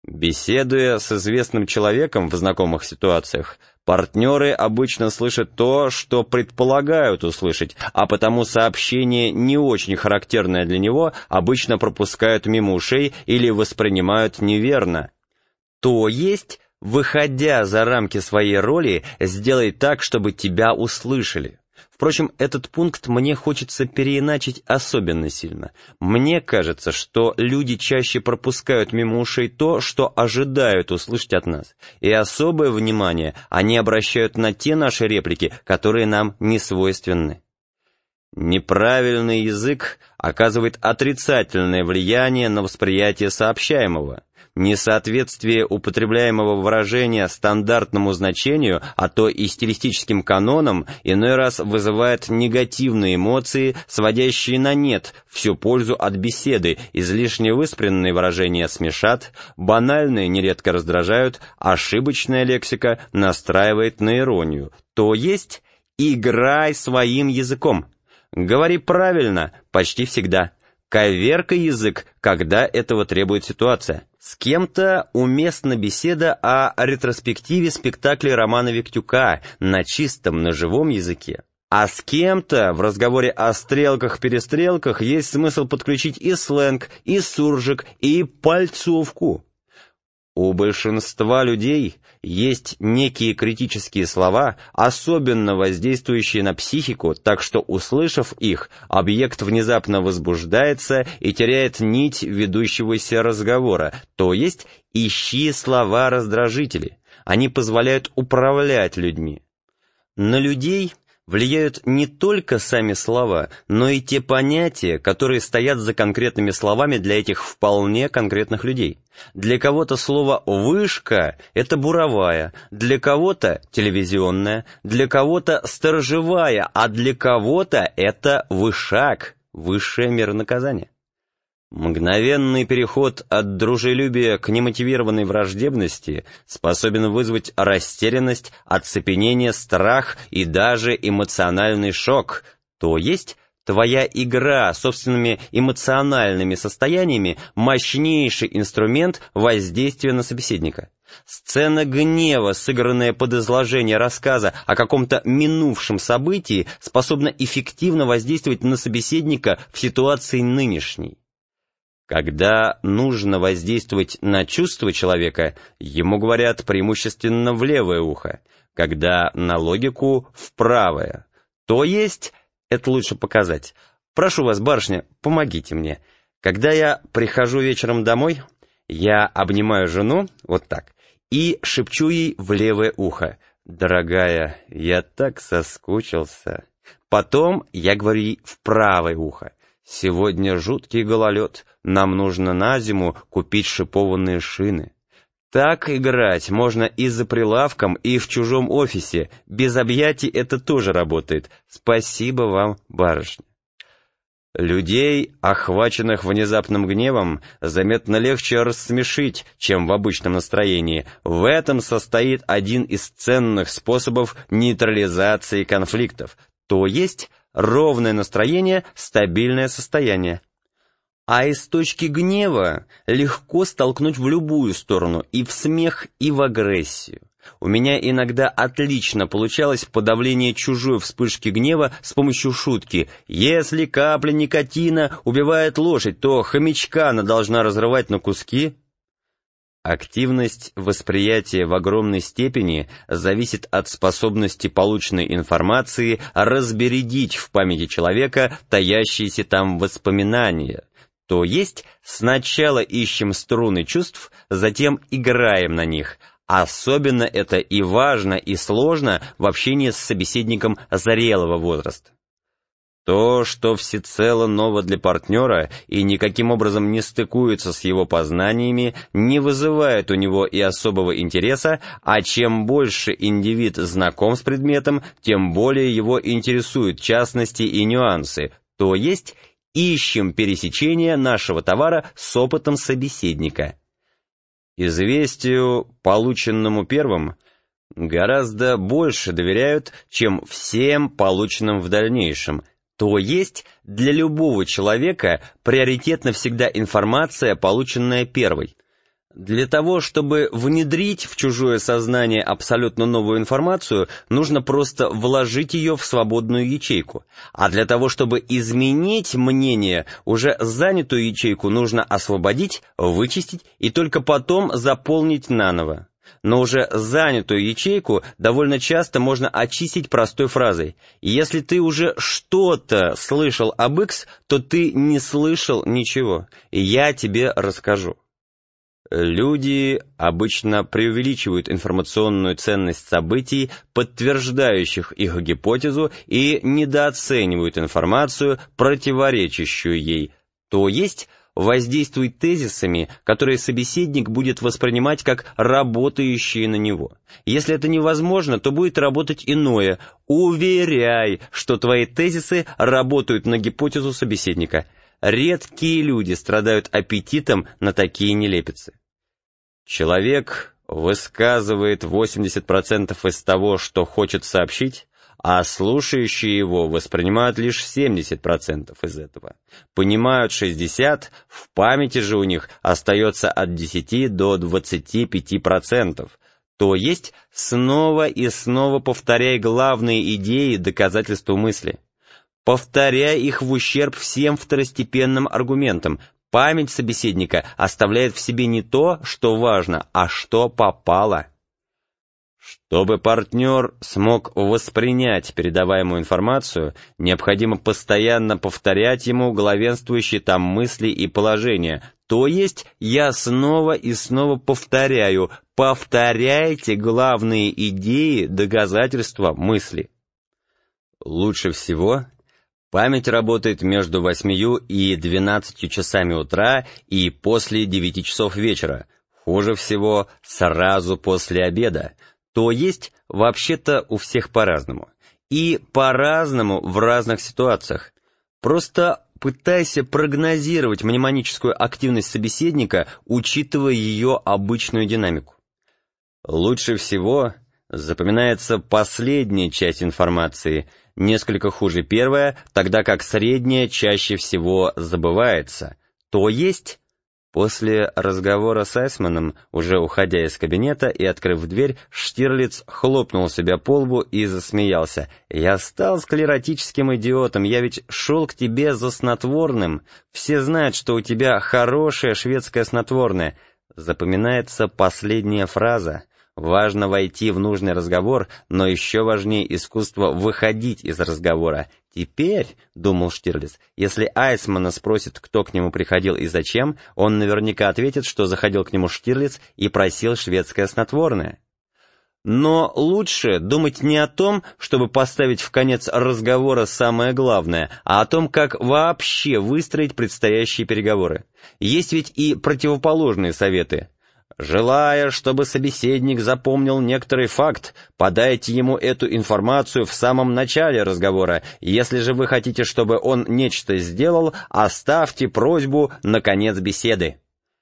Беседуя с известным человеком в знакомых ситуациях, партнеры обычно слышат то, что предполагают услышать, а потому сообщение, не очень характерное для него, обычно пропускают мимо ушей или воспринимают неверно. То есть, выходя за рамки своей роли, сделай так, чтобы тебя услышали. Впрочем, этот пункт мне хочется переиначить особенно сильно. Мне кажется, что люди чаще пропускают мимо ушей то, что ожидают услышать от нас, и особое внимание они обращают на те наши реплики, которые нам не свойственны. Неправильный язык оказывает отрицательное влияние на восприятие сообщаемого. Несоответствие употребляемого выражения стандартному значению, а то и стилистическим канонам, иной раз вызывает негативные эмоции, сводящие на нет всю пользу от беседы, излишне выспренные выражения смешат, банальные нередко раздражают, ошибочная лексика настраивает на иронию. То есть, играй своим языком. Говори правильно почти всегда. Коверкай язык, когда этого требует ситуация. С кем-то уместна беседа о ретроспективе спектакля Романа Виктюка на чистом, на живом языке. А с кем-то в разговоре о стрелках-перестрелках есть смысл подключить и сленг, и суржик, и пальцовку. У большинства людей есть некие критические слова, особенно воздействующие на психику, так что, услышав их, объект внезапно возбуждается и теряет нить ведущегося разговора, то есть ищи слова-раздражители. Они позволяют управлять людьми. На людей влияют не только сами слова, но и те понятия, которые стоят за конкретными словами для этих вполне конкретных людей. Для кого-то слово «вышка» — это буровая, для кого-то телевизионная, для кого-то сторожевая, а для кого-то это вышак, высшая мера наказания. Мгновенный переход от дружелюбия к немотивированной враждебности способен вызвать растерянность, оцепенение, страх и даже эмоциональный шок, то есть твоя игра собственными эмоциональными состояниями – мощнейший инструмент воздействия на собеседника. Сцена гнева, сыгранная под изложение рассказа о каком-то минувшем событии, способна эффективно воздействовать на собеседника в ситуации нынешней. Когда нужно воздействовать на чувства человека, ему говорят преимущественно в левое ухо, когда на логику — в правое. То есть, это лучше показать. Прошу вас, барышня, помогите мне. Когда я прихожу вечером домой, я обнимаю жену, вот так, и шепчу ей в левое ухо: «Дорогая, я так соскучился». Потом я говорю ей в правое ухо: «Сегодня жуткий гололед, нам нужно на зиму купить шипованные шины». Так играть можно и за прилавком, и в чужом офисе. Без объятий это тоже работает. Спасибо вам, барышня. Людей, охваченных внезапным гневом, заметно легче рассмешить, чем в обычном настроении. В этом состоит один из ценных способов нейтрализации конфликтов, то есть ровное настроение, стабильное состояние. А из точки гнева легко столкнуть в любую сторону, и в смех, и в агрессию. У меня иногда отлично получалось подавление чужой вспышки гнева с помощью шутки: «Если капля никотина убивает лошадь, то хомячка она должна разрывать на куски». Активность восприятия в огромной степени зависит от способности полученной информации разбередить в памяти человека таящиеся там воспоминания. То есть сначала ищем струны чувств, затем играем на них. Особенно это и важно, и сложно в общении с собеседником зрелого возраста. То, что всецело ново для партнера и никаким образом не стыкуется с его познаниями, не вызывает у него и особого интереса, а чем больше индивид знаком с предметом, тем более его интересуют частности и нюансы, то есть ищем пересечения нашего товара с опытом собеседника. Известию, полученному первым, гораздо больше доверяют, чем всем полученным в дальнейшем. То есть для любого человека приоритетна всегда информация, полученная первой. Для того, чтобы внедрить в чужое сознание абсолютно новую информацию, нужно просто вложить ее в свободную ячейку. А для того, чтобы изменить мнение, уже занятую ячейку нужно освободить, вычистить и только потом заполнить наново. Но уже занятую ячейку довольно часто можно очистить простой фразой: «Если ты уже что-то слышал об X, то ты не слышал ничего, и я тебе расскажу». Люди обычно преувеличивают информационную ценность событий, подтверждающих их гипотезу, и недооценивают информацию, противоречащую ей, то есть воздействуют тезисами, которые собеседник будет воспринимать как работающие на него. Если это невозможно, то будет работать иное: уверяй, что твои тезисы работают на гипотезу собеседника. Редкие люди страдают аппетитом на такие нелепицы. Человек высказывает 80% из того, что хочет сообщить, а слушающие его воспринимают лишь 70% из этого. Понимают 60%, в памяти же у них остается от 10 до 25%. То есть снова и снова повторяй главные идеи, доказательства мысли. Повторяй их в ущерб всем второстепенным аргументам. Память собеседника оставляет в себе не то, что важно, а что попало. Чтобы партнер смог воспринять передаваемую информацию, необходимо постоянно повторять ему главенствующие там мысли и положения. То есть я снова и снова повторяю: повторяйте главные идеи, доказательства, мысли. Лучше всего память работает между 8 и 12 часами утра и после 9 часов вечера. Хуже всего сразу после обеда. То есть, вообще-то, у всех по-разному. И по-разному в разных ситуациях. Просто пытайся прогнозировать мнемоническую активность собеседника, учитывая ее обычную динамику. Лучше всего запоминается последняя часть информации, несколько хуже первая, тогда как средняя чаще всего забывается. То есть, после разговора с Айсманом, уже уходя из кабинета и открыв дверь, Штирлиц хлопнул себя по лбу и засмеялся. «Я стал склеротическим идиотом, я ведь шел к тебе за снотворным. Все знают, что у тебя хорошее шведское снотворное». Запоминается последняя фраза. Важно войти в нужный разговор, но еще важнее искусство выходить из разговора. «Теперь, — думал Штирлиц, — если Айсмана спросит, кто к нему приходил и зачем, он наверняка ответит, что заходил к нему Штирлиц и просил шведское снотворное». Но лучше думать не о том, чтобы поставить в конец разговора самое главное, а о том, как вообще выстроить предстоящие переговоры. Есть ведь и противоположные советы. Желая, чтобы собеседник запомнил некоторый факт, подайте ему эту информацию в самом начале разговора. Если же вы хотите, чтобы он нечто сделал, оставьте просьбу на конец беседы.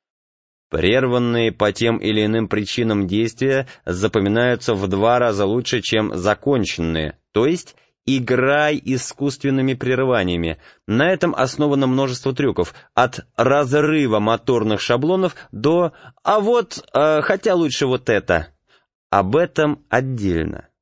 Прерванные по тем или иным причинам действия запоминаются в 2 раза лучше, чем законченные, то есть играй искусственными прерываниями. На этом основано множество трюков, от разрыва моторных шаблонов до «а вот, хотя лучше вот это». Об этом отдельно.